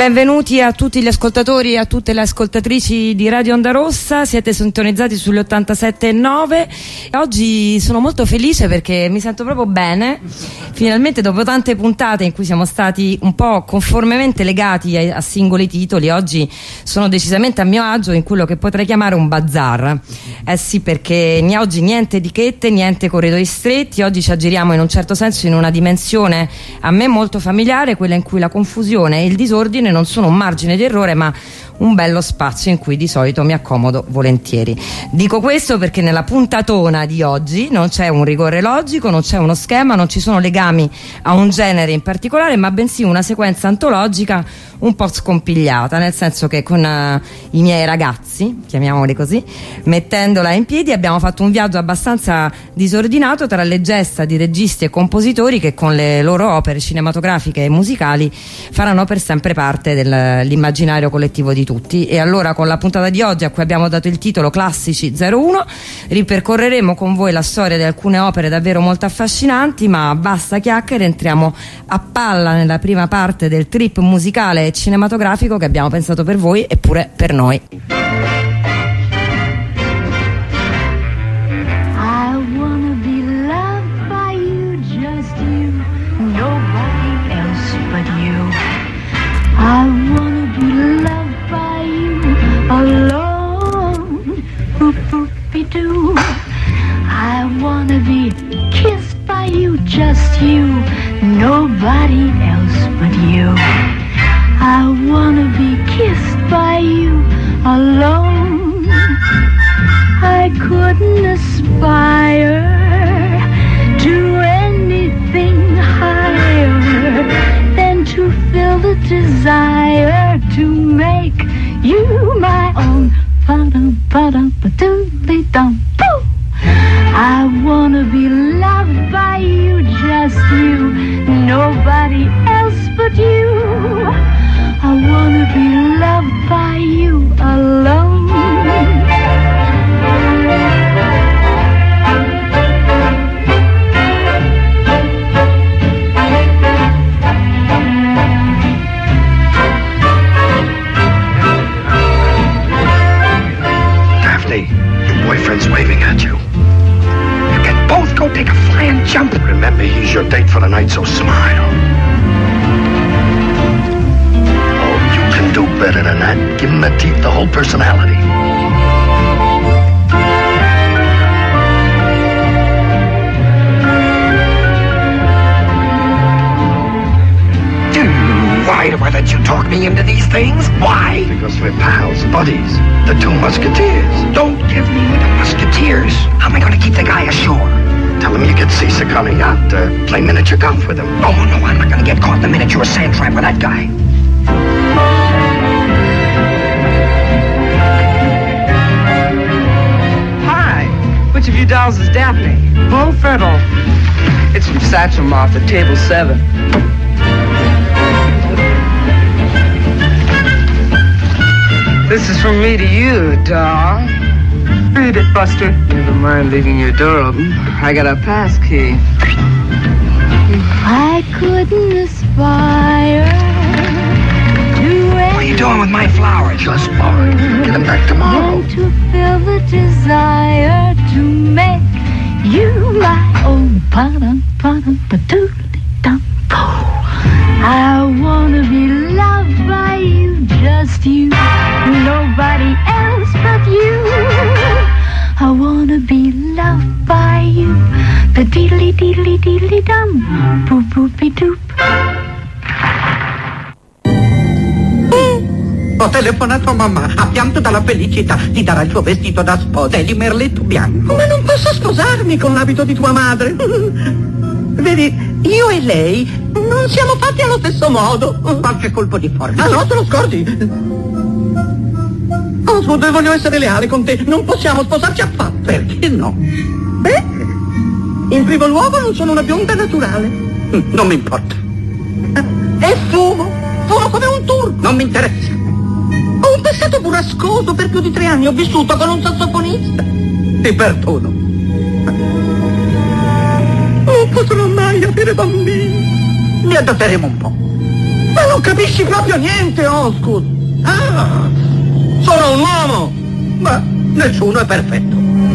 Benvenuti a tutti gli ascoltatori e a tutte le ascoltatrici di Radio Onda Rossa, siete sintonizzati sugli 87.9. Oggi sono molto felice perché mi sento proprio bene, finalmente dopo tante puntate in cui siamo stati un po' conformemente legati a singoli titoli, oggi sono decisamente a mio agio in quello che potrei chiamare un bazar. Sì, perché oggi niente etichette, niente corridoi stretti, oggi ci aggiriamo in un certo senso in una dimensione a me molto familiare, quella in cui la confusione e il disordine non sono un margine di errore ma un bello spazio in cui di solito mi accomodo volentieri. Dico questo perché nella puntatona di oggi non c'è un rigore logico, non c'è uno schema, non ci sono legami a un genere in particolare, ma bensì una sequenza antologica un po' scompigliata, nel senso che con i miei ragazzi, chiamiamoli così, mettendola in piedi abbiamo fatto un viaggio abbastanza disordinato tra le gesta di registi e compositori che con le loro opere cinematografiche e musicali faranno per sempre parte dell'immaginario collettivo di tutti. E allora con la puntata di oggi, a cui abbiamo dato il titolo Classici 01, ripercorreremo con voi la storia di alcune opere davvero molto affascinanti, ma basta chiacchiere, entriamo a palla nella prima parte del trip musicale e cinematografico che abbiamo pensato per voi e pure per noi. I wanna be kissed by you, just you, nobody else but you. I wanna be kissed by you alone. I couldn't aspire to anything higher than to feel the desire to make you my own. I wanna be loved by you, just you, nobody else but you. I wanna be loved by you alone. Your boyfriend's waving at you. You can both go take a flying jump. Remember, he's your date for the night, so smile. Oh, you can do better than that. Give him the teeth, the whole personality. Why do I let you talk me into these things? Why? Because we're pals, buddies, the two musketeers. Don't give me with the musketeers. How am I going to keep the guy ashore? Tell him you get seasick on a yacht, play miniature golf with him. Oh, no, I'm not going to get caught in the miniature sand trap with that guy. Hi, which of you dolls is Daphne? Bo Fertile. It's from Satchel Moth at table 7. This is from me to you, doll. Read it, Buster. Never mind leaving your door open. I got a pass key. I couldn't aspire to What are you doing with my flowers? Just borrowing. Get them back tomorrow. to feel the desire to make you my own. I wanna be loved by you, just you, nobody else but you. I wanna be loved by you, the diddly diddly diddly dum, boop boopy doop. Ho telefonato a mamma, ha pianto dalla felicità, ti darà il suo vestito da sposa e di merletto bianco. Ma non posso sposarmi con l'abito di tua madre. Vedi, io e lei non siamo fatti allo stesso modo. Qualche colpo di forza. Ah no, te lo scordi? Oswald, voglio essere leale con te, non possiamo sposarci affatto. Perché no? Beh, in primo luogo non sono una bionda naturale. Non mi importa. E fumo come un turco. Non mi interessa. Ho un passato burrascoso, per più di 3 anni ho vissuto con un sassofonista. Ti perdono. Non potrò mai avere bambini. Li adotteremo un po'. Ma non capisci proprio niente, Osgood. Ah, sono un uomo. Ma nessuno è perfetto.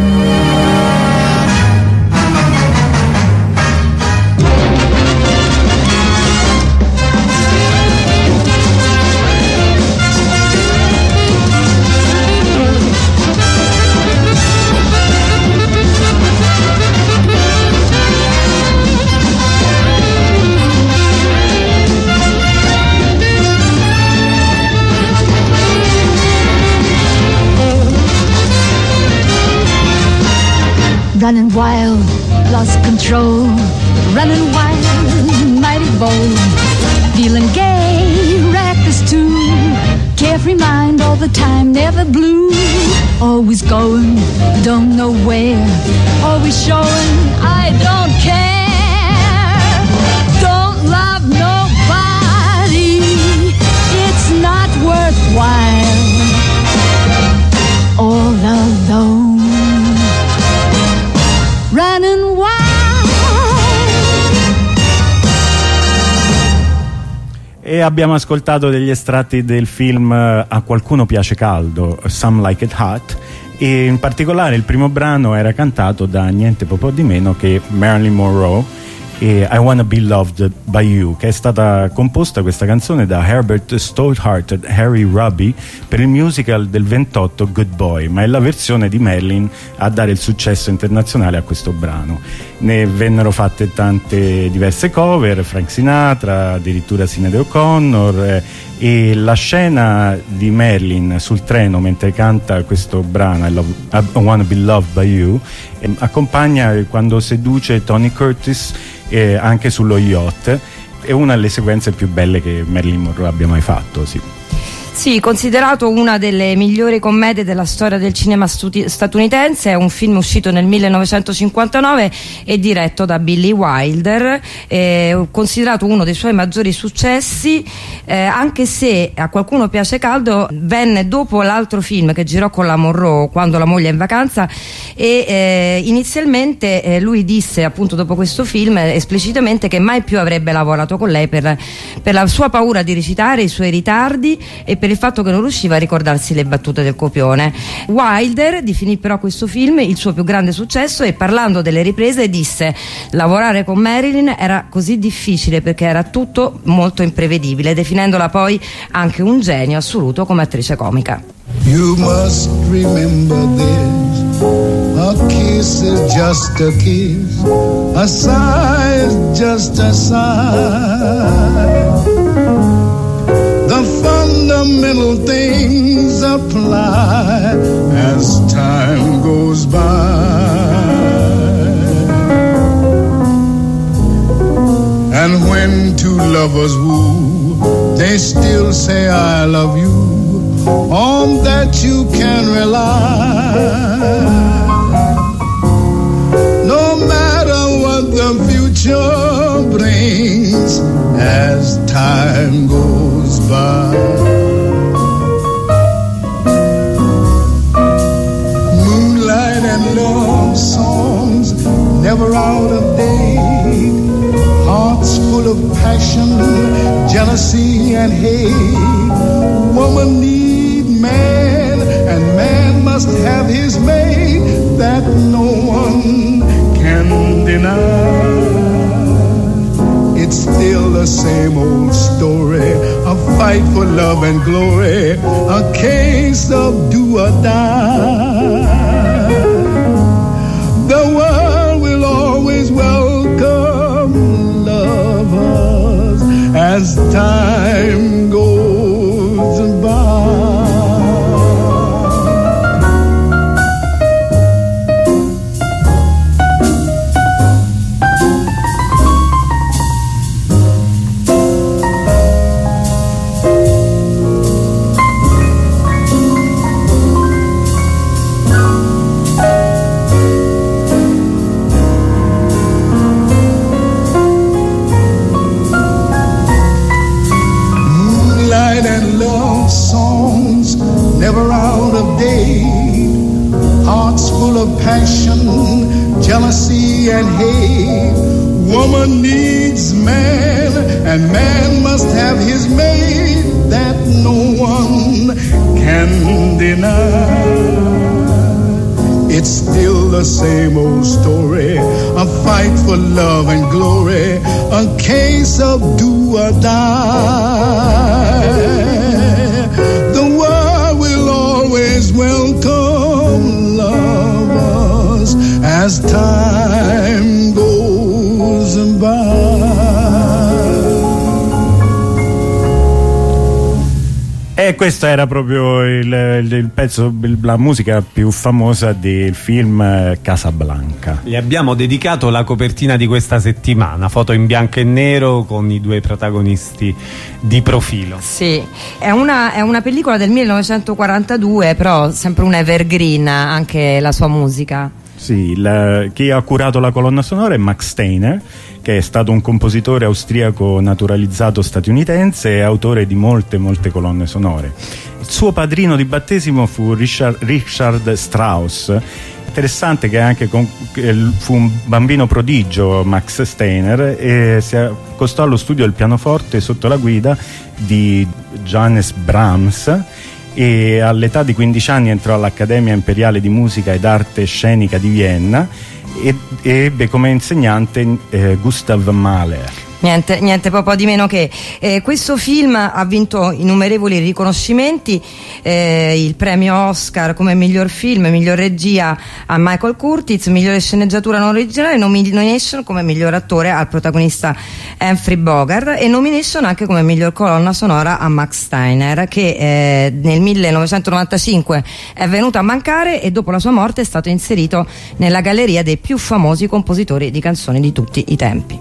Running wild, lost control, running wild, mighty bold, feeling gay, reckless too, carefree mind all the time, never blue, always going, don't know where, always showing, I don't care, don't love nobody, it's not worthwhile, all alone. Running wild. E abbiamo ascoltato degli estratti del film A qualcuno piace caldo, Some Like It Hot, e in particolare il primo brano era cantato da niente po' di meno che Marilyn Monroe, e I Wanna Be Loved by You, che è stata composta questa canzone da Herbert Stothart e Harry Ruby per il musical del 28 Good Boy, ma è la versione di Marilyn a dare il successo internazionale a questo brano. Ne vennero fatte tante diverse cover, Frank Sinatra, addirittura Sinéad O'Connor, e la scena di Marilyn sul treno mentre canta questo brano I Wanna Be Loved by You accompagna quando seduce Tony Curtis anche sullo yacht. È una delle sequenze più belle che Marilyn Monroe abbia mai fatto, sì. Sì, considerato una delle migliori commedie della storia del cinema statunitense, è un film uscito nel 1959 e diretto da Billy Wilder, considerato uno dei suoi maggiori successi, anche se A qualcuno piace caldo venne dopo l'altro film che girò con la Monroe, Quando la moglie è in vacanza, e inizialmente lui disse, appunto dopo questo film, esplicitamente che mai più avrebbe lavorato con lei per la sua paura di recitare, i suoi ritardi e per il fatto che non riusciva a ricordarsi le battute del copione. Wilder definì però questo film il suo più grande successo e, parlando delle riprese, disse: lavorare con Marilyn era così difficile perché era tutto molto imprevedibile, definendola poi anche un genio assoluto come attrice comica. You must remember this, a kiss is just a kiss, a sigh is just a sigh. The fundamental things apply as time goes by. And when two lovers woo, they still say I love you, on that you can rely. No matter what the future brings as time goes by. Moonlight and love songs never out of date, hearts full of passion, jealousy and hate. Woman need man and man must have his mate, that no one can deny. It's still the same old story, a fight for love and glory, a case of do or die. The world will always welcome lovers as time goes by. Never out of date, hearts full of passion, jealousy and hate. Woman needs man, and man must have his mate, that no one can deny. It's still the same old story, a fight for love and glory, a case of do or die. The world will always welcome lovers as time goes by. E questo era proprio il pezzo, la musica più famosa del film Casablanca. Gli abbiamo dedicato la copertina di questa settimana, foto in bianco e nero con i due protagonisti di profilo. Sì, è una pellicola del 1942, però sempre un evergreen anche la sua musica. Sì, chi ha curato la colonna sonora è Max Steiner, che è stato un compositore austriaco naturalizzato statunitense e autore di molte colonne sonore. Il suo padrino di battesimo fu Richard Strauss. Interessante che anche fu un bambino prodigio Max Steiner, e si accostò allo studio del pianoforte sotto la guida di Johannes Brahms, e all'età di 15 anni entrò all'Accademia Imperiale di Musica ed Arte Scenica di Vienna e ebbe come insegnante Gustav Mahler. Niente proprio di meno che questo film ha vinto innumerevoli riconoscimenti, il premio Oscar come miglior film, miglior regia a Michael Curtiz, migliore sceneggiatura non originale, nomination come miglior attore al protagonista Humphrey Bogart e nomination anche come miglior colonna sonora a Max Steiner, che nel 1995 è venuto a mancare e dopo la sua morte è stato inserito nella galleria dei più famosi compositori di canzoni di tutti i tempi.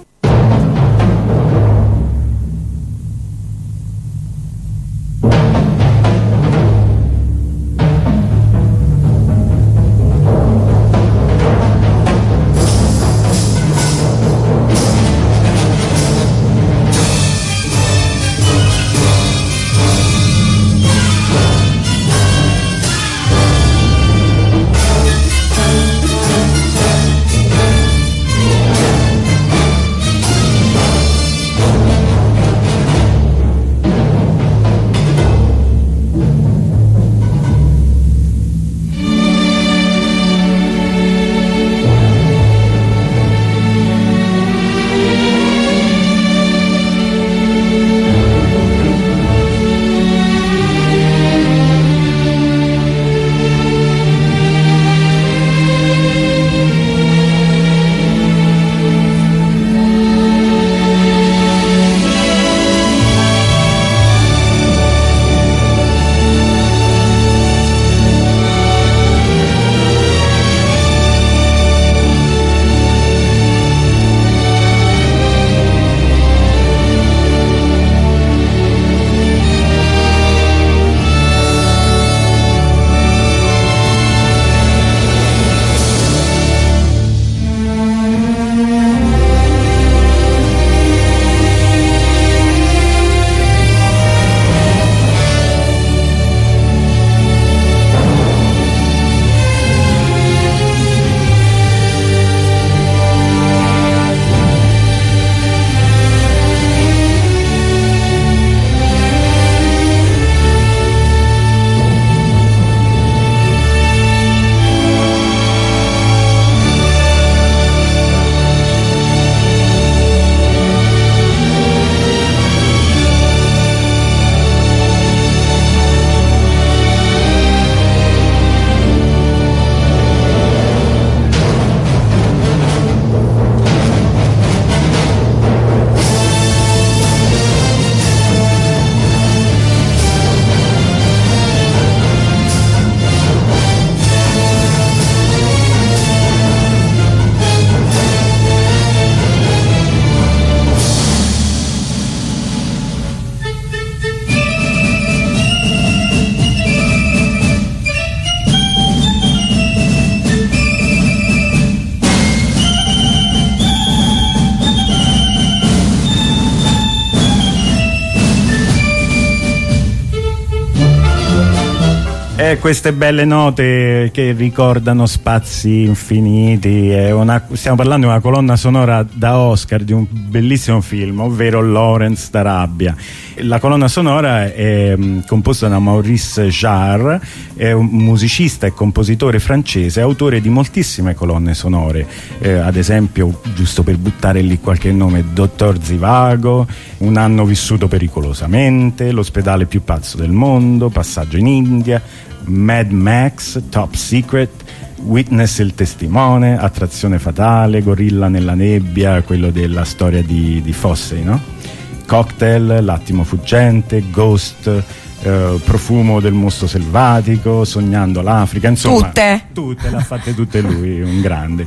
Queste belle note che ricordano spazi infiniti, stiamo parlando di una colonna sonora da Oscar di un bellissimo film, ovvero Lawrence d'Arabia. La colonna sonora è composta da Maurice Jarre, è un musicista e compositore francese, autore di moltissime colonne sonore, ad esempio, giusto per buttare lì qualche nome, Dottor Zivago, Un anno vissuto pericolosamente, L'ospedale più pazzo del mondo, Passaggio in India, Mad Max, Top Secret, Witness il testimone, Attrazione fatale, Gorilla nella nebbia, quello della storia di Fossey, no? Cocktail, L'attimo fuggente, Ghost, Profumo del mostro selvatico, Sognando l'Africa, insomma tutte le ha fatte tutte lui, un grande.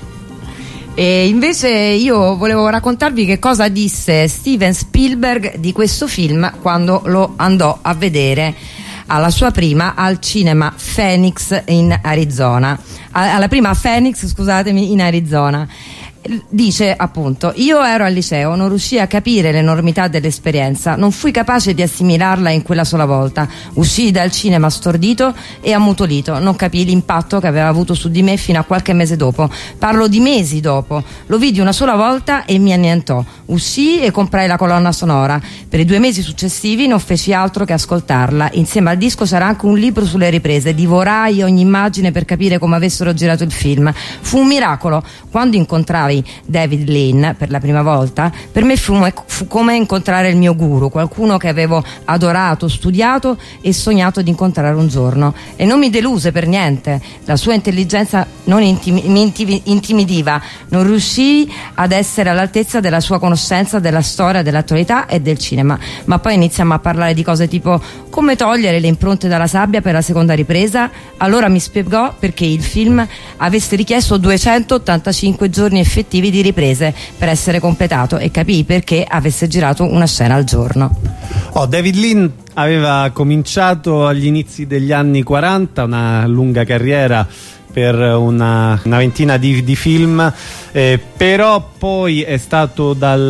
E invece io volevo raccontarvi che cosa disse Steven Spielberg di questo film quando lo andò a vedere alla sua prima al cinema Phoenix in Arizona, alla prima Phoenix, scusatemi, in Arizona. Dice appunto: io ero al liceo, non riuscii a capire l'enormità dell'esperienza, non fui capace di assimilarla in quella sola volta, uscii dal cinema stordito e ammutolito, non capii l'impatto che aveva avuto su di me fino a qualche mese dopo, parlo di mesi dopo. Lo vidi una sola volta e mi annientò, uscii e comprai la colonna sonora, per i 2 mesi successivi non feci altro che ascoltarla, insieme al disco c'era anche un libro sulle riprese, divorai ogni immagine per capire come avessero girato il film. Fu un miracolo. Quando incontrai David Lean per la prima volta, per me fu come incontrare il mio guru, qualcuno che avevo adorato, studiato e sognato di incontrare un giorno, e non mi deluse per niente. La sua intelligenza non mi intimidiva, non riuscii ad essere all'altezza della sua conoscenza della storia, dell'attualità e del cinema. Ma poi iniziamo a parlare di cose tipo come togliere le impronte dalla sabbia per la seconda ripresa. Allora mi spiegò perché il film avesse richiesto 285 giorni effettivi di riprese per essere completato, e capii perché avesse girato una scena al giorno. David Lean aveva cominciato agli inizi degli anni 40 una lunga carriera per una ventina di film, però poi è stato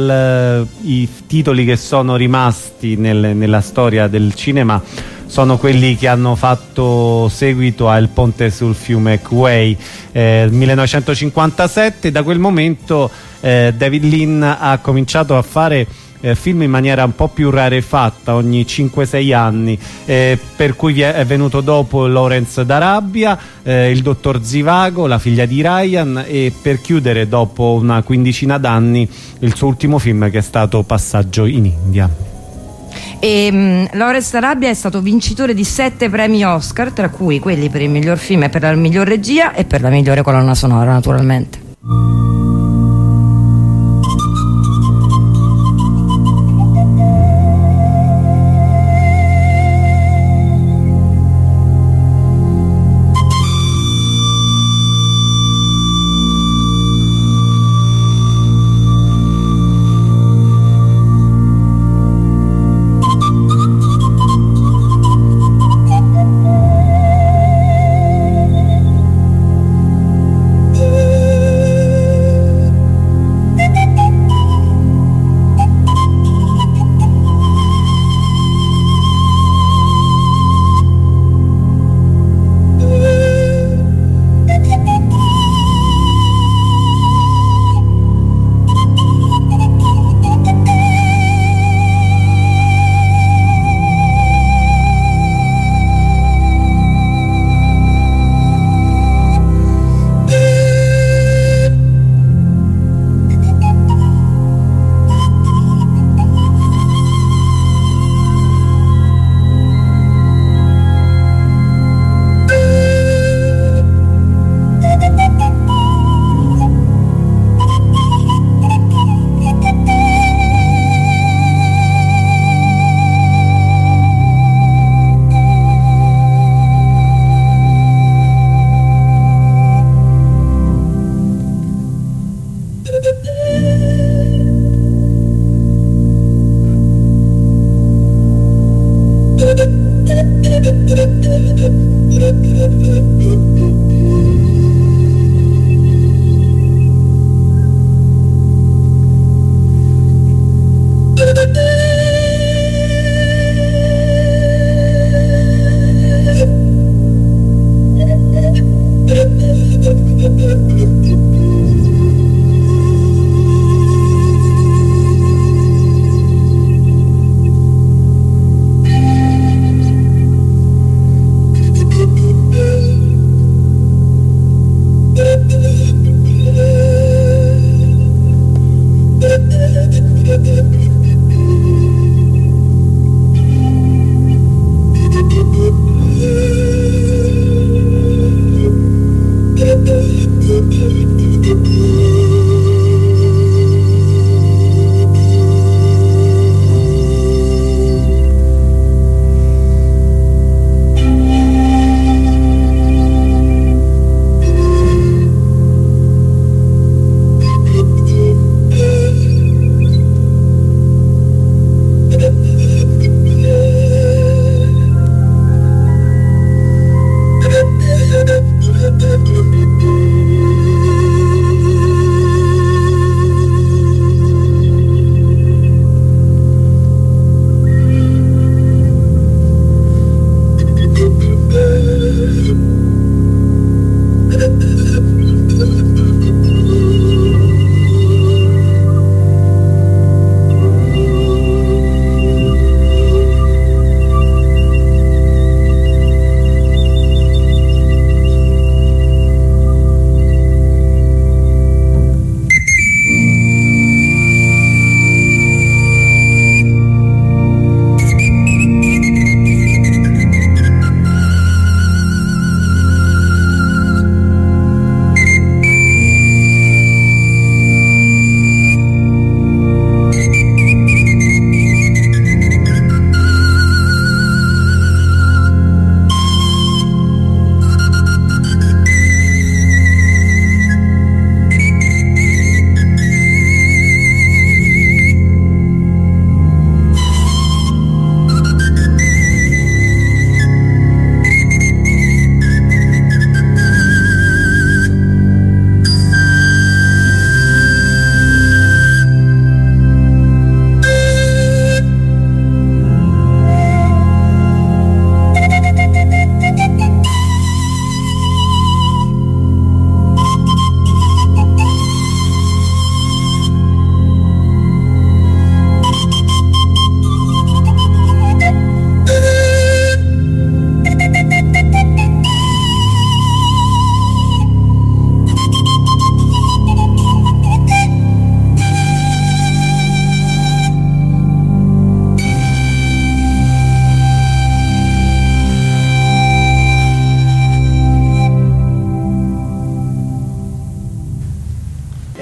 i titoli che sono rimasti nella storia del cinema sono quelli che hanno fatto seguito al Ponte sul fiume Kwai, 1957. Da quel momento David Lean ha cominciato a fare film in maniera un po' più rarefatta, ogni 5-6 anni, per cui è venuto dopo Lawrence d'Arabia, il Dottor Zivago, La figlia di Ryan, e per chiudere, dopo una quindicina d'anni, il suo ultimo film, che è stato Passaggio in India. E Lawrence d'Arabia è stato vincitore di 7 premi Oscar, tra cui quelli per il miglior film e per la miglior regia e per la migliore colonna sonora, naturalmente.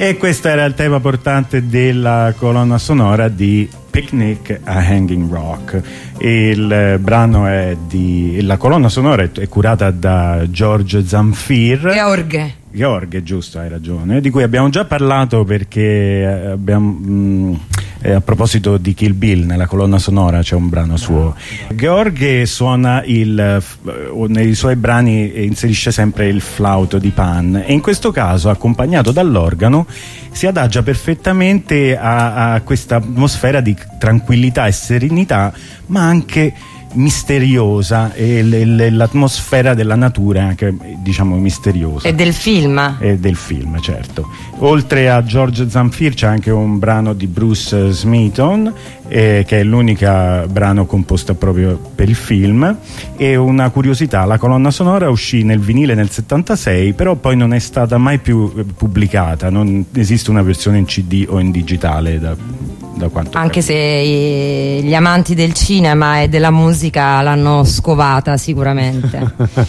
E questo era il tema portante della colonna sonora di Picnic a Hanging Rock. Il brano è la colonna sonora è curata da George Zamfir. Gheorghe, giusto, hai ragione, di cui abbiamo già parlato perché a proposito di Kill Bill, nella colonna sonora c'è un brano suo. Gheorghe suona nei suoi brani inserisce sempre il flauto di Pan, e in questo caso, accompagnato dall'organo, si adagia perfettamente a questa atmosfera di tranquillità e serenità, ma anche misteriosa, e l'atmosfera della natura è anche, diciamo, misteriosa. E del film. E del film, certo. Oltre a George Zamfir c'è anche un brano di Bruce Smeaton, che è l'unico brano composto proprio per il film. E una curiosità: la colonna sonora uscì nel vinile nel 76, però poi non è stata mai più pubblicata, non esiste una versione in CD o in digitale da quanto anche se gli amanti del cinema e della musica l'hanno scovata sicuramente.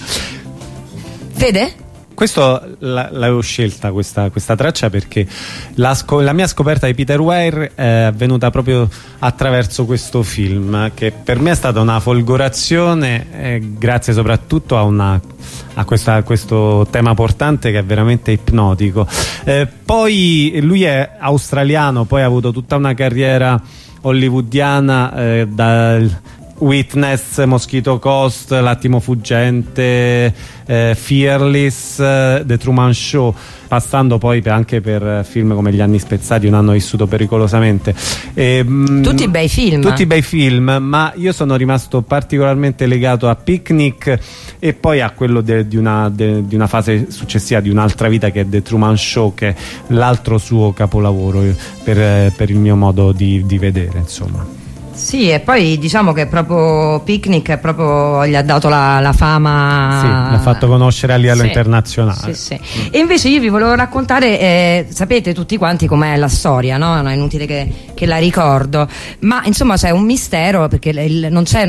Fede? Questo l'avevo scelta questa traccia perché la mia scoperta di Peter Weir è avvenuta proprio attraverso questo film, che per me è stata una folgorazione, grazie soprattutto a questo tema portante che è veramente ipnotico. Poi lui è australiano, poi ha avuto tutta una carriera hollywoodiana, dal Witness, Mosquito Coast, L'attimo fuggente, Fearless, The Truman Show, passando poi anche per film come Gli anni spezzati, Un anno vissuto pericolosamente. Tutti bei film. Tutti bei film, ma io sono rimasto particolarmente legato a Picnic e poi a quello di una fase successiva, di Un'altra vita, che è The Truman Show, che è l'altro suo capolavoro per il mio modo di vedere, insomma. Sì, e poi diciamo che proprio Picnic gli ha dato la fama. Sì, l'ha fatto conoscere a livello internazionale. Sì. E invece io vi volevo raccontare, sapete tutti quanti com'è la storia, no? Non è inutile che la ricordo, ma insomma c'è un mistero, perché non c'è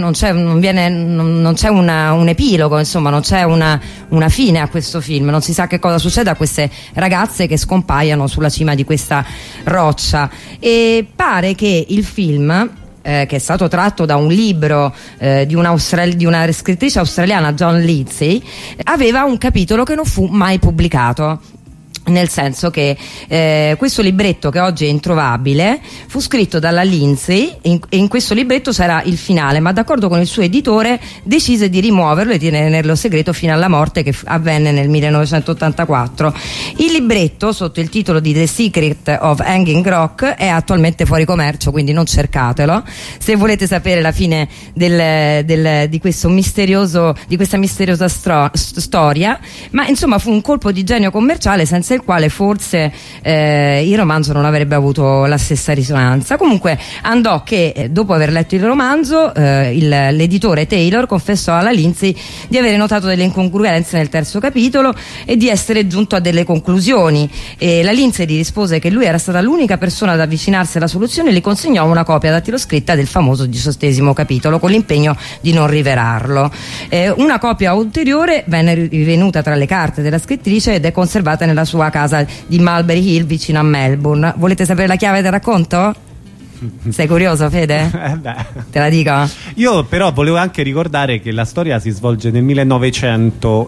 un epilogo, insomma non c'è una fine a questo film, non si sa che cosa succede a queste ragazze che scompaiono sulla cima di questa roccia, e pare che il film, che è stato tratto da un libro di una scrittrice australiana, John Lindsay, aveva un capitolo che non fu mai pubblicato. Nel senso che questo libretto, che oggi è introvabile, fu scritto dalla Lindsay, e in questo libretto c'era il finale, ma d'accordo con il suo editore decise di rimuoverlo e di tenerlo segreto fino alla morte, che avvenne nel 1984. Il libretto, sotto il titolo di The Secret of Hanging Rock, è attualmente fuori commercio, quindi non cercatelo se volete sapere la fine di questa misteriosa storia. Ma insomma fu un colpo di genio commerciale senza il quale forse il romanzo non avrebbe avuto la stessa risonanza. Comunque andò che dopo aver letto il romanzo l'editore Taylor confessò alla Lindsay di avere notato delle incongruenze nel terzo capitolo e di essere giunto a delle conclusioni, e la Lindsay gli rispose che lui era stata l'unica persona ad avvicinarsi alla soluzione e gli consegnò una copia dattiloscritta del famoso 18° capitolo con l'impegno di non rivelarlo. Una copia ulteriore venne rivenuta tra le carte della scrittrice ed è conservata nella sua casa di Mulberry Hill vicino a Melbourne. Volete sapere la chiave del racconto? Sei curioso, Fede? Te la dico? Io però volevo anche ricordare che la storia si svolge nel 1900,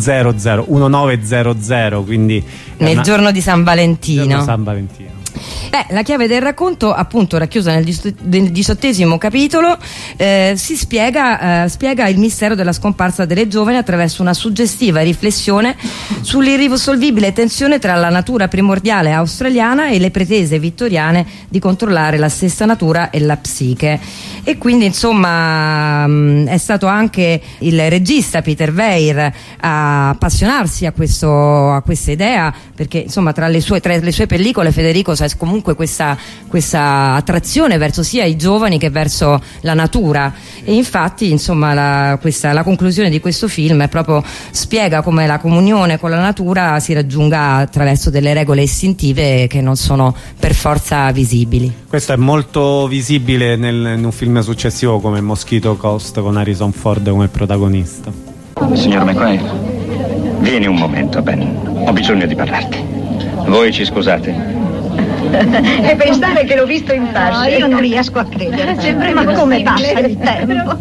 quindi nel giorno di San Valentino. La chiave del racconto, appunto racchiusa nel 18° capitolo, spiega il mistero della scomparsa delle giovani attraverso una suggestiva riflessione sull'irrisolvibile tensione tra la natura primordiale australiana e le pretese vittoriane di controllare la stessa natura e la psiche. E quindi insomma è stato anche il regista Peter Weir a appassionarsi a questa idea, perché insomma tra le sue pellicole, Federico, c'è comunque questa attrazione verso sia i giovani che verso la natura, e infatti insomma la conclusione di questo film è proprio spiega come la comunione con la natura si raggiunga attraverso delle regole istintive che non sono per forza visibili. Questo è molto visibile in un film successivo come Mosquito Coast, con Harrison Ford come protagonista. Signor McQuaid, vieni un momento, Ben. Ho bisogno di parlarti. Voi ci scusate. E pensare che l'ho visto in fascia. Io non riesco a credere. Ma come passa il tempo?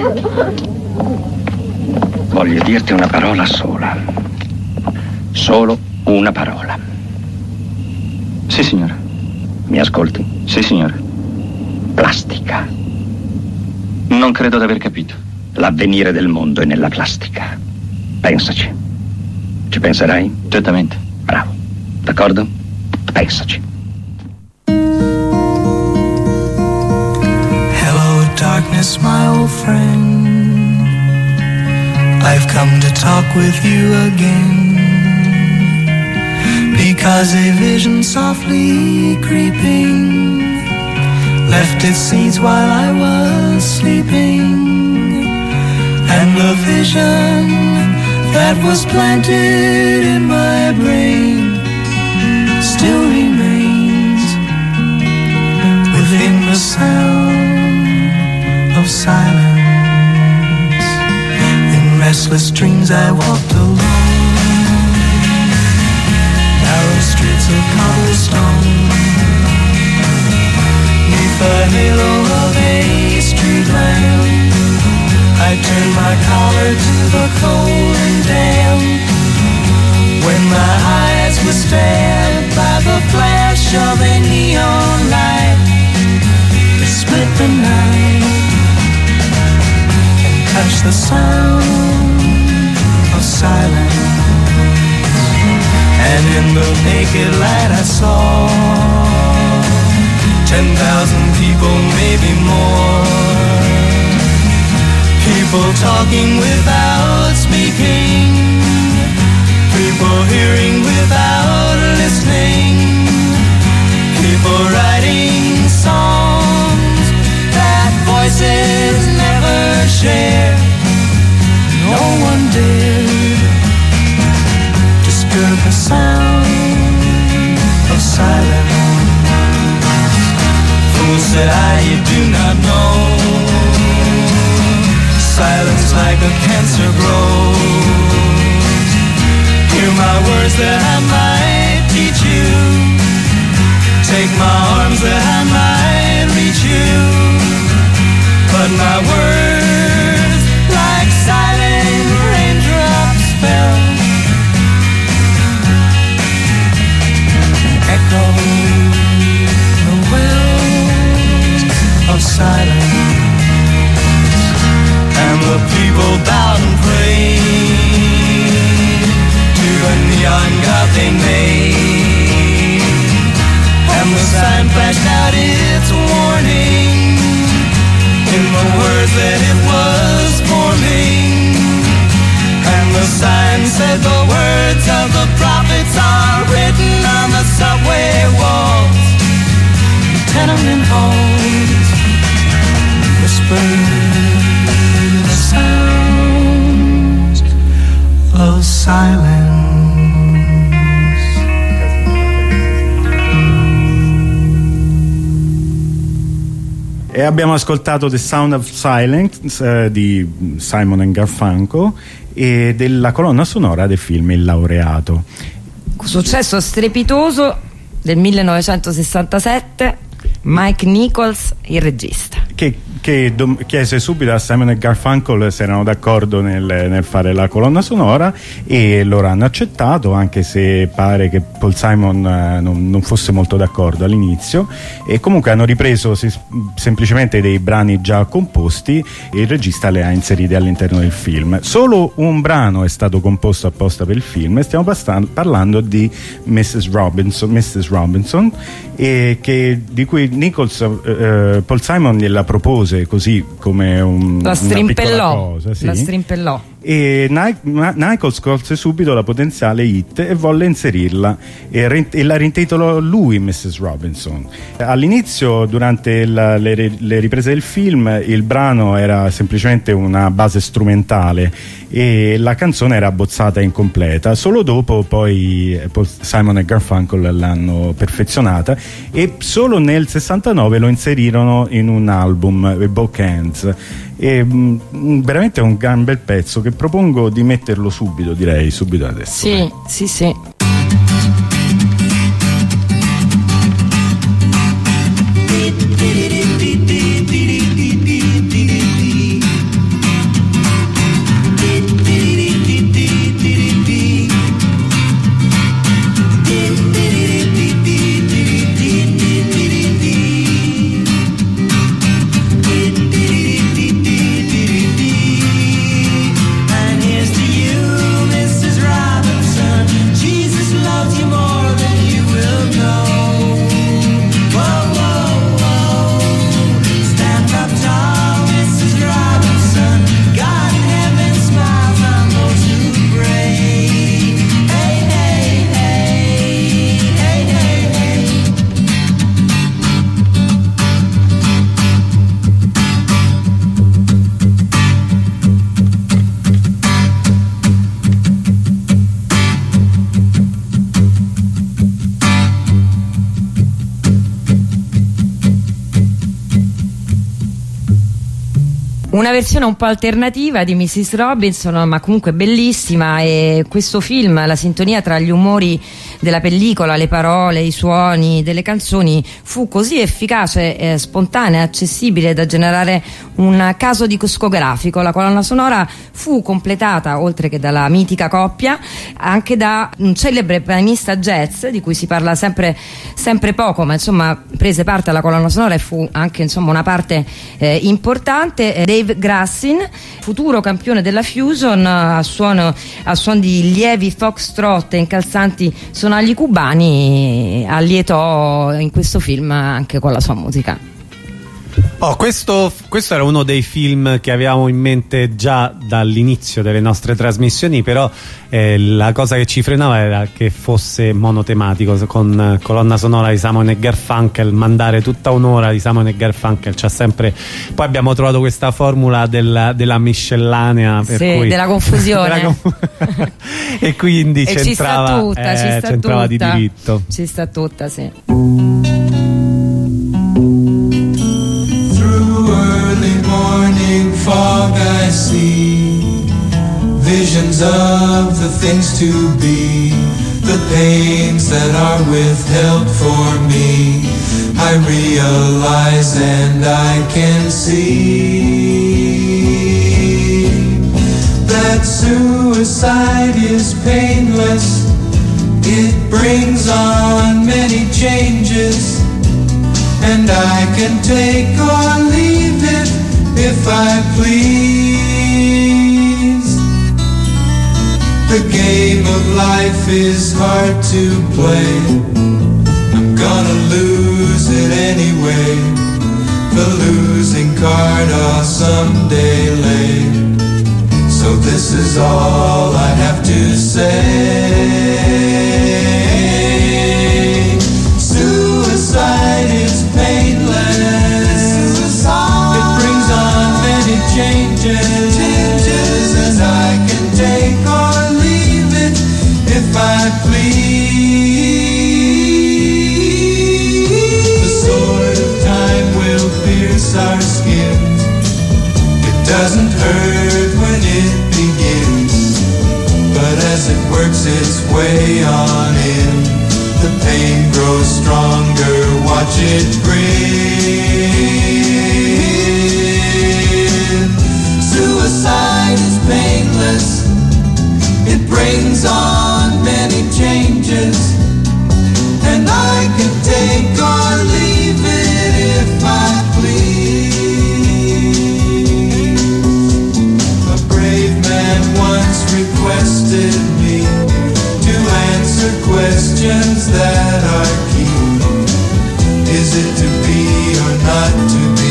Voglio dirti una parola sola. Solo una parola. Sì, signora. Mi ascolti? Sì, signora. Plastica. Non credo di aver capito. L'avvenire del mondo è nella plastica. Pensaci. Ci penserai? Certamente. Bravo. D'accordo? Pensaci. Hello, darkness, my old friend. I've come to talk with you again, because a vision softly creeping left its seeds while I was sleeping, and the vision that was planted in my brain still remains within the sound of silence. In restless dreams I walked alone, narrow streets of cobblestone, neath the halo of a street lamp. I turned my collar to the cold and damp, when my eyes were stabbed by the flash of a neon light that split the night and touched the sound of silence. And in the naked light I saw 10,000 people, maybe more, people talking without speaking, people hearing without listening, people writing songs that voices never share. No one dared disturb the sound of silence. Fool, said I, you do not know, silence like a cancer grows. Hear my words that I might teach you, take my arms that I might reach you, but my words like silent raindrops fell, echoed the wells of silence. And the people bowed and prayed to the neon god they made, and the sign flashed out its warning in the words that it was forming. And the sign said the words of the prophets are written on the subway walls, tenement halls, whispered sounds of silence. E abbiamo ascoltato The Sound of Silence di Simon and Garfunkel e della colonna sonora del film Il Laureato. Successo strepitoso del 1967, Mike Nichols, il regista. Che chiese subito a Simon e Garfunkel se erano d'accordo nel fare la colonna sonora, e loro hanno accettato, anche se pare che Paul Simon non fosse molto d'accordo all'inizio, e comunque hanno ripreso semplicemente dei brani già composti e il regista le ha inserite all'interno del film. Solo un brano è stato composto apposta per il film, e stiamo parlando di Mrs. Robinson, di cui Nichols, Paul Simon gliela propose così come una piccola cosa, sì. La strimpellò. E Nichols colse subito la potenziale hit e volle inserirla, e la reintitolò lui Mrs. Robinson. All'inizio, durante le riprese del film, il brano era semplicemente una base strumentale e la canzone era abbozzata incompleta. Solo dopo poi Simon e Garfunkel l'hanno perfezionata, e solo nel 69 lo inserirono in un album, Bookends. E veramente è un gran bel pezzo che propongo di metterlo subito, direi subito adesso. Sì. Una versione un po' alternativa di Mrs. Robinson, ma comunque bellissima, e questo film, la sintonia tra gli umori della pellicola, le parole, i suoni delle canzoni fu così efficace, spontanea, accessibile da generare un caso discografico. La colonna sonora fu completata, oltre che dalla mitica coppia, anche da un celebre pianista jazz di cui si parla sempre poco, ma insomma prese parte alla colonna sonora e fu anche insomma una parte importante. Dave Grassin, futuro campione della fusion, a suon di lievi foxtrot e incalzanti sonagli cubani, allietò in questo film anche con la sua musica. Questo era uno dei film che avevamo in mente già dall'inizio delle nostre trasmissioni, però la cosa che ci frenava era che fosse monotematico, con colonna sonora di Simon & Garfunkel. Mandare tutta un'ora di Simon & Garfunkel c'ha sempre. Poi abbiamo trovato questa formula della miscellanea, per cui della confusione e quindi c'entrava di diritto. Ci sta tutta, sì. Fog I see visions of the things to be, the pains that are withheld for me. I realize and I can see that suicide is painless. It brings on many changes, and I can take or leave it if I please. The game of life is hard to play. I'm gonna lose it anyway. The losing card I'll someday lay. So this is all I have to say. Suicide is painless. Changes, and I can take or leave it if I please. The sword of time will pierce our skin. It doesn't hurt when it begins, but as it works its way on in, the pain grows stronger. Watch it grin. Suicide is painless. It brings on many changes, and I can take or leave it if I please. A brave man once requested me to answer questions that are key. Is it to be or not to be?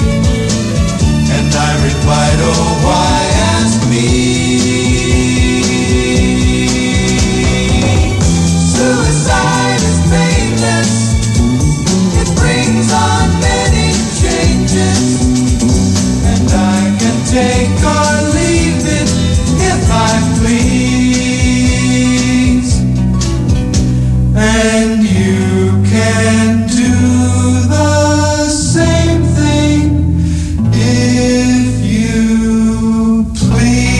I replied, oh, why ask me? Suicide is painless. It brings on many changes, and I can take or leave it if I please. And you can do the same thing if you please.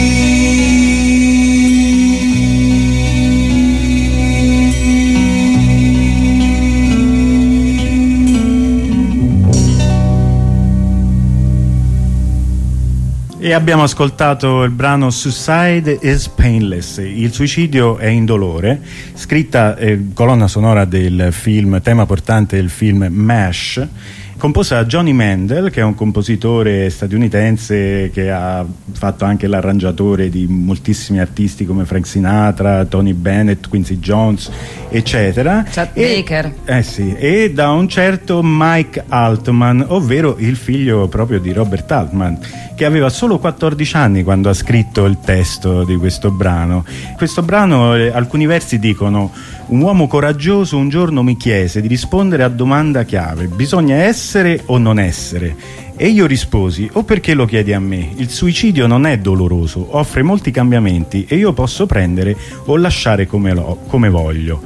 E abbiamo ascoltato il brano Suicide is Painless, il suicidio è indolore, scritta colonna sonora del film, tema portante del film MASH, composta da Johnny Mandel, che è un compositore statunitense che ha fatto anche l'arrangiatore di moltissimi artisti come Frank Sinatra, Tony Bennett, Quincy Jones, eccetera. Chet Baker. Sì, e da un certo Mike Altman, ovvero il figlio proprio di Robert Altman, che aveva solo 14 anni quando ha scritto il testo di questo brano. Questo brano, alcuni versi dicono: un uomo coraggioso un giorno mi chiese di rispondere a domanda chiave: bisogna essere o non essere? E io risposi: o perché lo chiedi a me? Il suicidio non è doloroso, offre molti cambiamenti e io posso prendere o lasciare come voglio.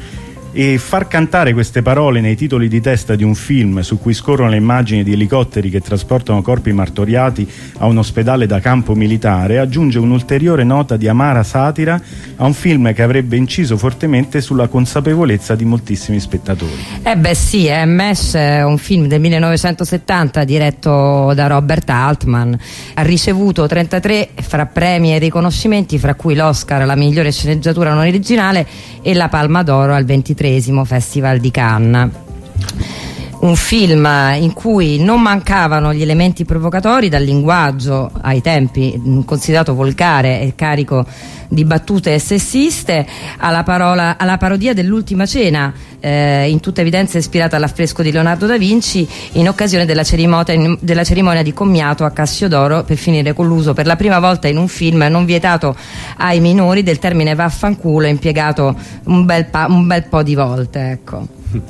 E far cantare queste parole nei titoli di testa di un film su cui scorrono le immagini di elicotteri che trasportano corpi martoriati a un ospedale da campo militare aggiunge un'ulteriore nota di amara satira a un film che avrebbe inciso fortemente sulla consapevolezza di moltissimi spettatori. Mesh è un film del 1970 diretto da Robert Altman, ha ricevuto 33 fra premi e riconoscimenti, fra cui l'Oscar alla migliore sceneggiatura non originale e la Palma d'Oro al 23° Festival di Cannes. Un film in cui non mancavano gli elementi provocatori, dal linguaggio ai tempi considerato volgare e carico di battute sessiste alla parodia dell'Ultima Cena, in tutta evidenza ispirata all'affresco di Leonardo da Vinci, in occasione della cerimonia di commiato a Cassiodoro, per finire con l'uso per la prima volta in un film non vietato ai minori del termine vaffanculo, impiegato un bel po' di volte, ecco.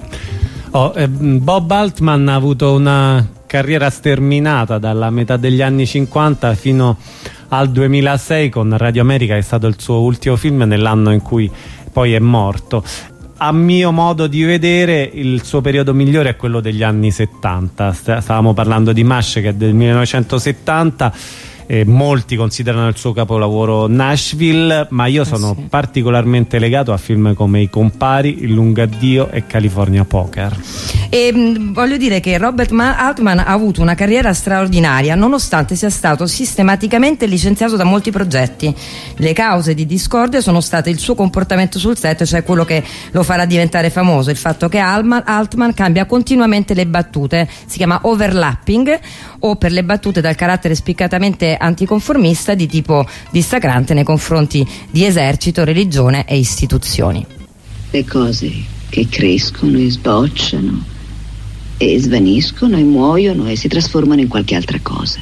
Bob Altman ha avuto una carriera sterminata dalla metà degli anni 50 fino al 2006 con Radio America, che è stato il suo ultimo film nell'anno in cui poi è morto. A mio modo di vedere il suo periodo migliore è quello degli anni 70. Stavamo parlando di MASH, che è del 1970. Molti considerano il suo capolavoro Nashville, ma io sono particolarmente legato a film come I Compari, Il lungo addio e California Poker. E voglio dire che Robert Altman ha avuto una carriera straordinaria nonostante sia stato sistematicamente licenziato da molti progetti. Le cause di discordia sono state il suo comportamento sul set, cioè quello che lo farà diventare famoso, il fatto che Altman cambia continuamente le battute, si chiama overlapping, o per le battute dal carattere spiccatamente anticonformista di tipo dissacrante nei confronti di esercito, religione e istituzioni. Le cose che crescono e sbocciano e svaniscono e muoiono e si trasformano in qualche altra cosa.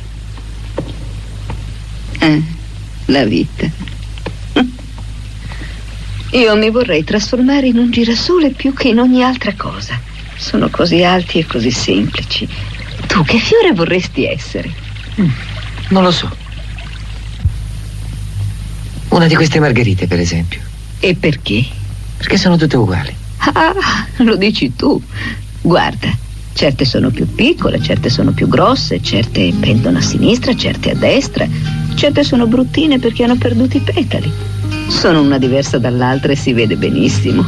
La vita. Io mi vorrei trasformare in un girasole più che in ogni altra cosa. Sono così alti e così semplici. Tu che fiore vorresti essere? Non lo so. Una di queste margherite, per esempio. E perché? Perché sono tutte uguali. Lo dici tu. Guarda, certe sono più piccole, certe sono più grosse, certe pendono a sinistra, certe a destra, certe sono bruttine perché hanno perduto i petali. Sono una diversa dall'altra e si vede benissimo.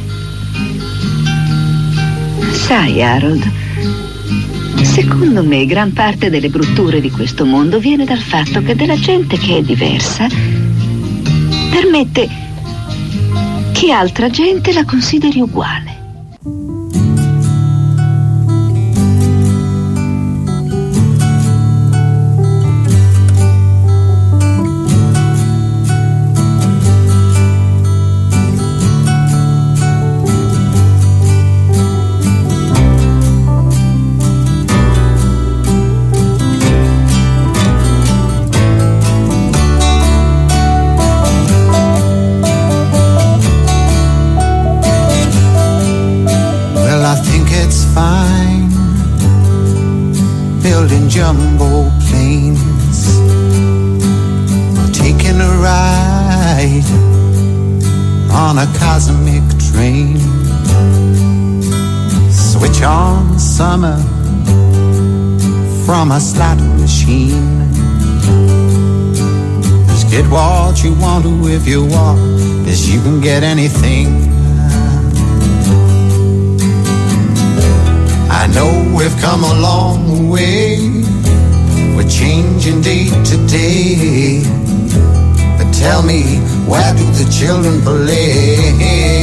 Sai, Harold, secondo me gran parte delle brutture di questo mondo viene dal fatto che della gente che è diversa permette che altra gente la consideri uguale. Jumbo planes, taking a ride on a cosmic train. Switch on summer from a slot machine. Just get what you want to if you want, as you can get anything. I know we've come a long way, we're changing day to day, but tell me, where do the children play?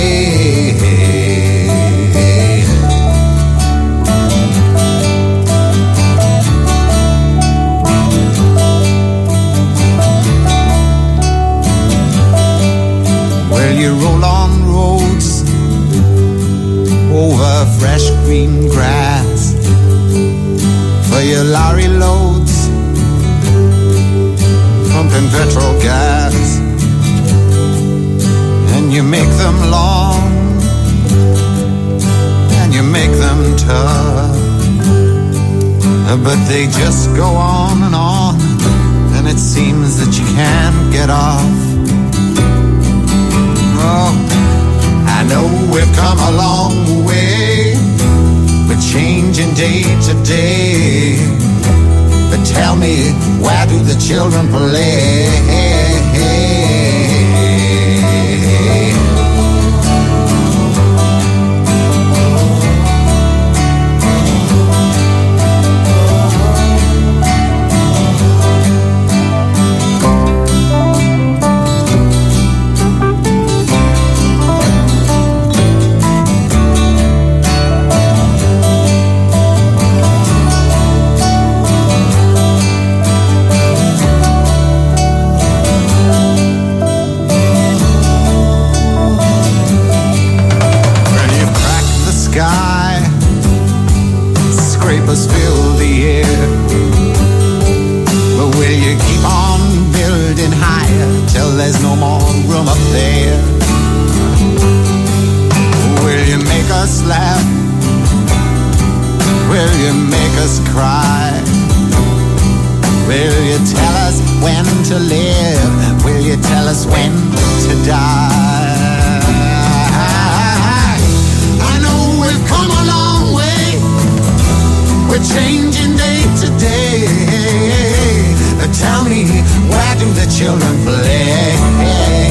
Well, you roll on roads over fresh green grass for your lorry loads, pumping petrol gas, and you make them long and you make them tough, but they just go on, and it seems that you can't get off. Oh, I I know we've come a long way, we're changing day to day. But tell me, where do the children play? Scrapers fill the air, but will you keep on building higher till there's no more room up there? Will you make us laugh? Will you make us cry? Will you tell us when to live? Will you tell us when to die? I know we've come a long way, we're changing day to day. Tell me, where do the children play?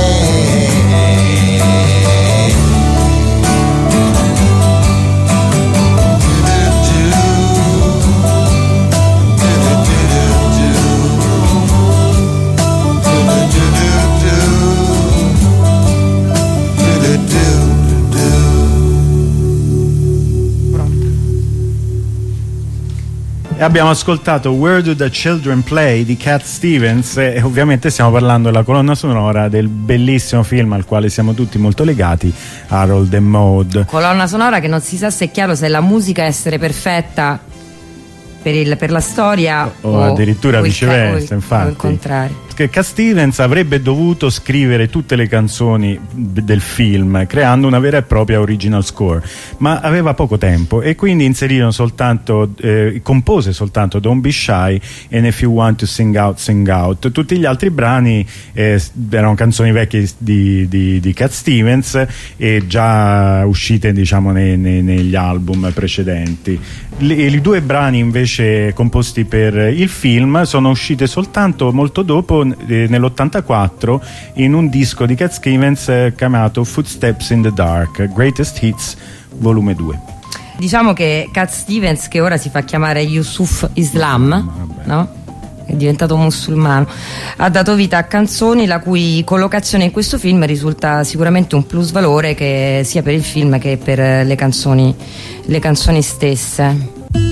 Abbiamo ascoltato Where Do the Children Play di Cat Stevens e ovviamente stiamo parlando della colonna sonora del bellissimo film al quale siamo tutti molto legati, Harold and Maude. Colonna sonora che non si sa se è chiaro se è la musica essere perfetta per la storia o addirittura viceversa, infatti. O il contrario. Cat Stevens avrebbe dovuto scrivere tutte le canzoni del film creando una vera e propria original score, ma aveva poco tempo e quindi inserirono soltanto compose soltanto Don't Be Shy and If You Want to Sing Out, Sing Out. Tutti gli altri brani erano canzoni vecchie di Cat Stevens e già uscite, diciamo, negli album precedenti. I due brani invece composti per il film sono usciti soltanto molto dopo, nell'84, in un disco di Cat Stevens chiamato Footsteps in the Dark, Greatest Hits volume 2. Diciamo che Cat Stevens, che ora si fa chiamare Yusuf Islam, no? È diventato musulmano, ha dato vita a canzoni la cui collocazione in questo film risulta sicuramente un plus valore che sia per il film che per le canzoni stesse.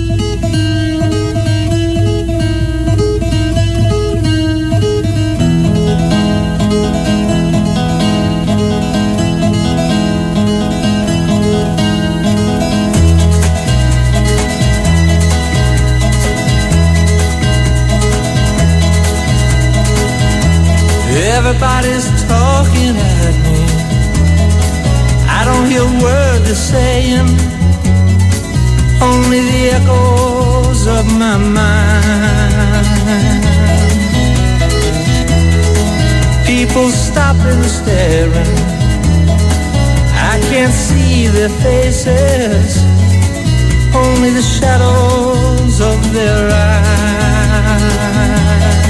Everybody's talking at me, I don't hear a word they're saying, only the echoes of my mind. People stopping, staring, I can't see their faces, only the shadows of their eyes.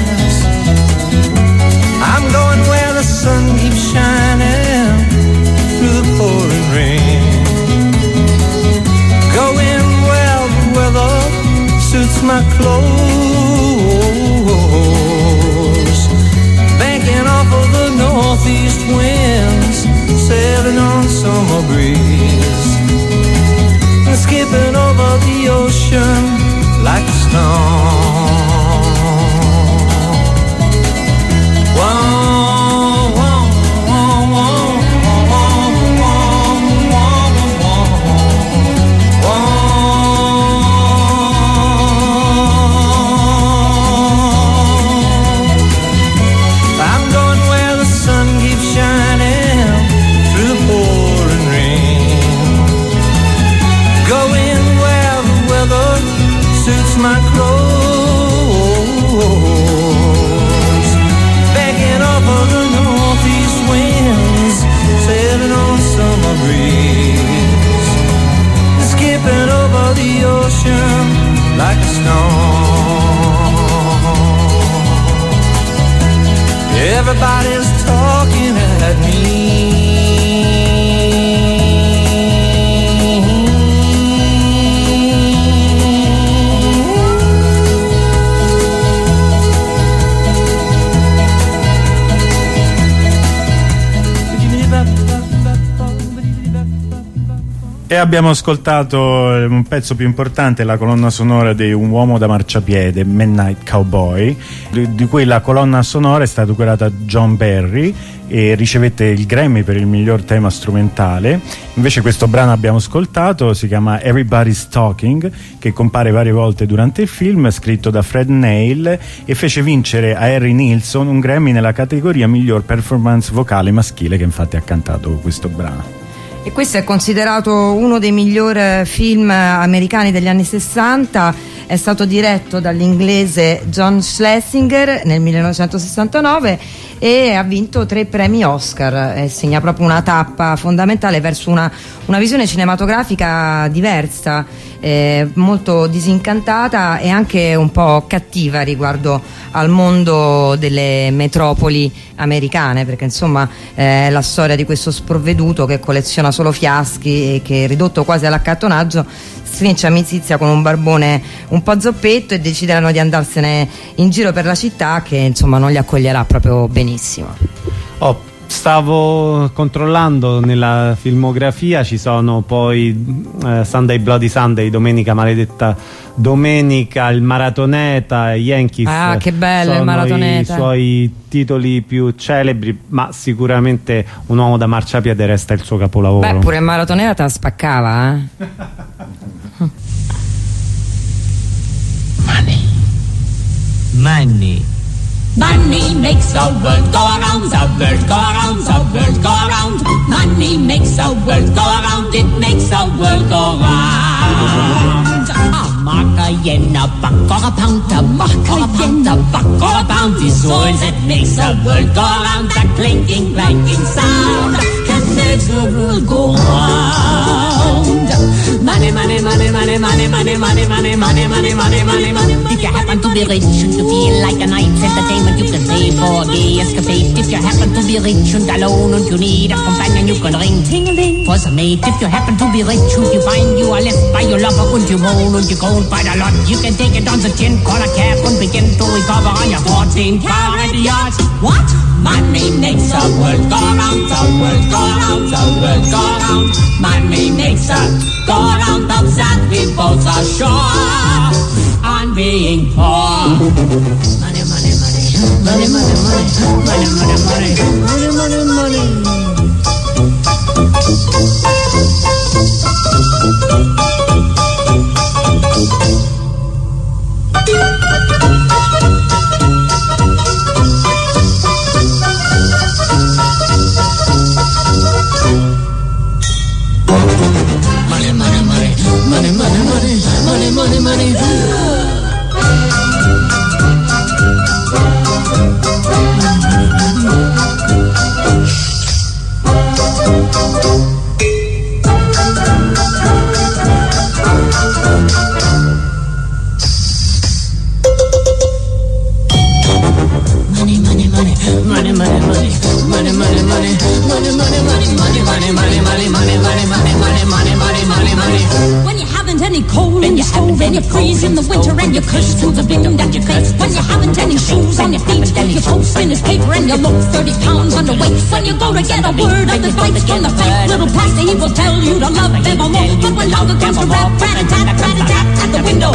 I'm going where the sun keeps shining through the pouring rain, going where the weather suits my clothes, banking off of the northeast winds, sailing on summer breeze, and skipping over the ocean like a stone. My clothes, begging off of the northeast winds, sailing on summer E abbiamo ascoltato un pezzo più importante, la colonna sonora di Un uomo da marciapiede, Midnight Cowboy, di cui la colonna sonora è stata curata da John Barry e ricevette il Grammy per il miglior tema strumentale. Invece questo brano abbiamo ascoltato si chiama Everybody's Talking, che compare varie volte durante il film, scritto da Fred Neil, e fece vincere a Harry Nilsson un Grammy nella categoria miglior performance vocale maschile, che infatti ha cantato questo brano. E questo è considerato uno dei migliori film americani degli anni 60, è stato diretto dall'inglese John Schlesinger nel 1969 e ha vinto 3 premi Oscar, e segna proprio una tappa fondamentale verso una visione cinematografica diversa, molto disincantata e anche un po' cattiva riguardo al mondo delle metropoli americane, perché insomma è la storia di questo sprovveduto che colleziona solo fiaschi e che, ridotto quasi all'accattonaggio, stringe amicizia con un barbone un po' zoppetto e decideranno di andarsene in giro per la città, che insomma non li accoglierà proprio benissimo. Stavo controllando nella filmografia, ci sono poi Sunday Bloody Sunday, Domenica Maledetta Domenica, il Maratoneta, Yankees. Ah, che bello sono il Maratoneta. i suoi titoli più celebri, ma sicuramente Un uomo da marciapiede resta il suo capolavoro. Beh, pure il Maratoneta spaccava, Money. Money makes the world go around, the world go around, the world go around. Money makes the world go around, it makes the world go round. A mark, a yen, a buck, or a pound, a mark, or a pound, a buck, or a pound is all that makes the world go around. That clinking, clanking sound that makes the world go round. Money, money, money, money, money, money, money, money, money, money, money, money, money. If you happen to be rich and you feel like a night's entertainment, you can pay for a gay escapade. If you happen to be rich and alone and you need a companion, you can ring ting-a-ling for some mate. If you happen to be rich and you find you are left by your lover and you moan and you go quite a lot, you can take it on the chin, call a cab and begin to recover on your 14-carat yacht. What? Money makes the world go round, the world go round, the world go round. Money makes the go round, of that we both are sure on being poor. Money, money, money, money, money, money, money, money, money, money, money. Money, money, money. When you haven't any coal in your stove and you freeze in the winter and you curse to the wind that you curse. When you haven't any shoes on your feet, you post in his paper and you look 30 pounds underweight. When you go to get a word of advice from the fake little pastor, he will tell you to love evermore. But when hunger comes to rap, rat-a-tat at the window.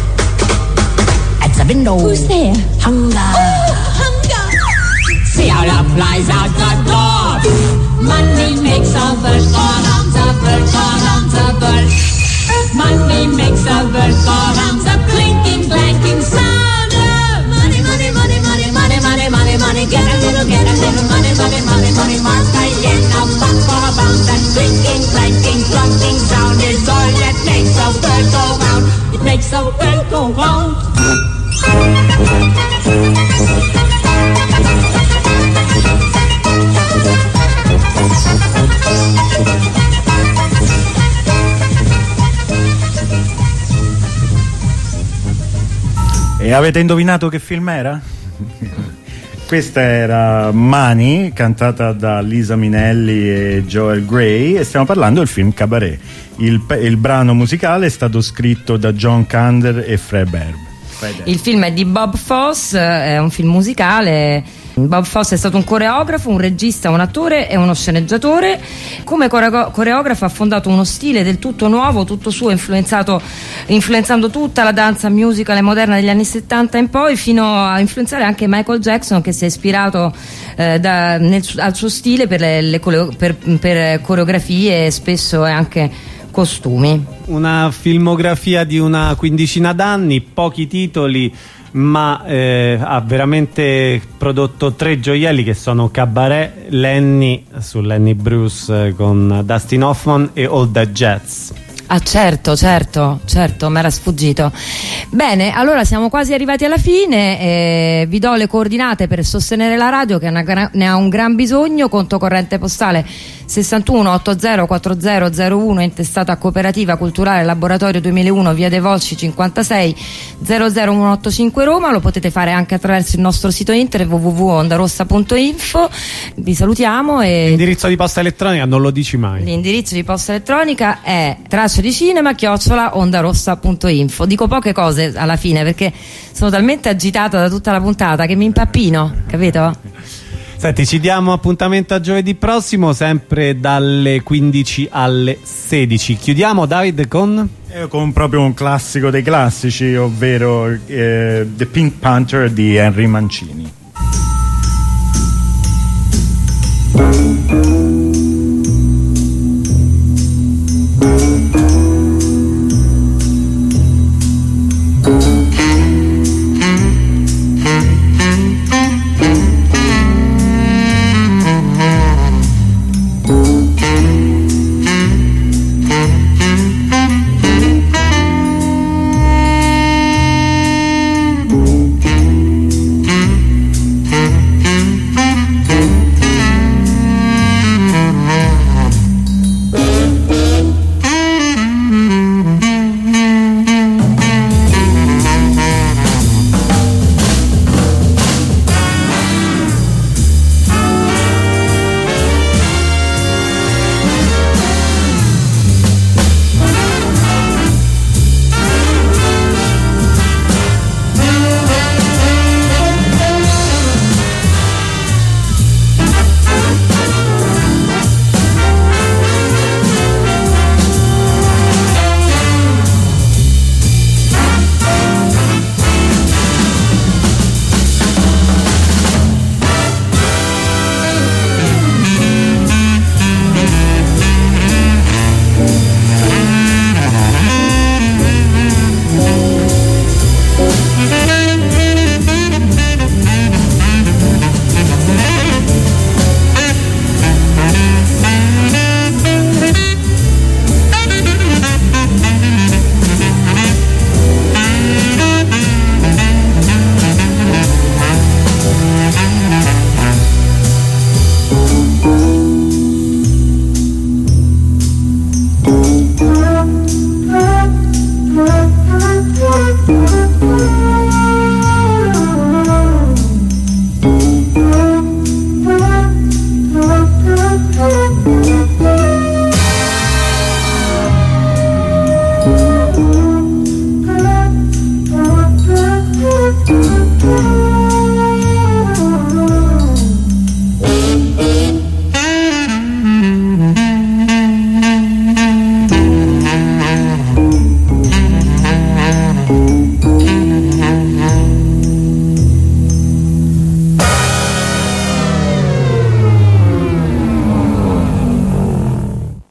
At the window. Who's there? Hunger. Oh, hunger. See how that flies out the door. Money makes a world go round, the world go round, the world. Money makes a world go round, the clinking, clanking sound of money, money, money, money, money, money, money, money. Get a little money, money, money, money. Mark I get a buck for a pound. That clinking, clanking, clunking sound is all that makes the world go round. It makes the world go round. E avete indovinato che film era? Questa era Money, cantata da Lisa Minelli e Joel Grey, e stiamo parlando del film Cabaret. Il brano musicale è stato scritto da John Kander e Fred Erb. Il film è di Bob Fosse, è un film musicale Bob Fosse è stato un coreografo, un regista, un attore e uno sceneggiatore. Come coreografo ha fondato uno stile del tutto nuovo, tutto suo, influenzando tutta la danza musicale moderna degli anni 70 in poi, fino a influenzare anche Michael Jackson, che si è ispirato al suo stile per coreografie e spesso anche costumi. Una filmografia di una quindicina d'anni, pochi titoli, ma ha veramente prodotto 3 gioielli che sono Cabaret, Lenny su Lenny Bruce con Dustin Hoffman e All That Jazz. Ah certo, mi era sfuggito. Bene, allora siamo quasi arrivati alla fine, vi do le coordinate per sostenere la radio che ne ha un gran bisogno. Conto corrente postale 61 80 40 01, intestata a Cooperativa Culturale Laboratorio 2001, via dei Volsci 56 00185 Roma. Lo potete fare anche attraverso il nostro sito internet www.ondarossa.info. Vi salutiamo e l'indirizzo di posta elettronica non lo dici mai. L'indirizzo di posta elettronica è tracciadicinema@ondarossa.info. Dico poche cose alla fine perché sono talmente agitata da tutta la puntata che mi impappino, capito? Senti, ci diamo appuntamento a giovedì prossimo, sempre dalle 15 alle 16. Chiudiamo, David, con proprio un classico dei classici, ovvero The Pink Panther di Henry Mancini.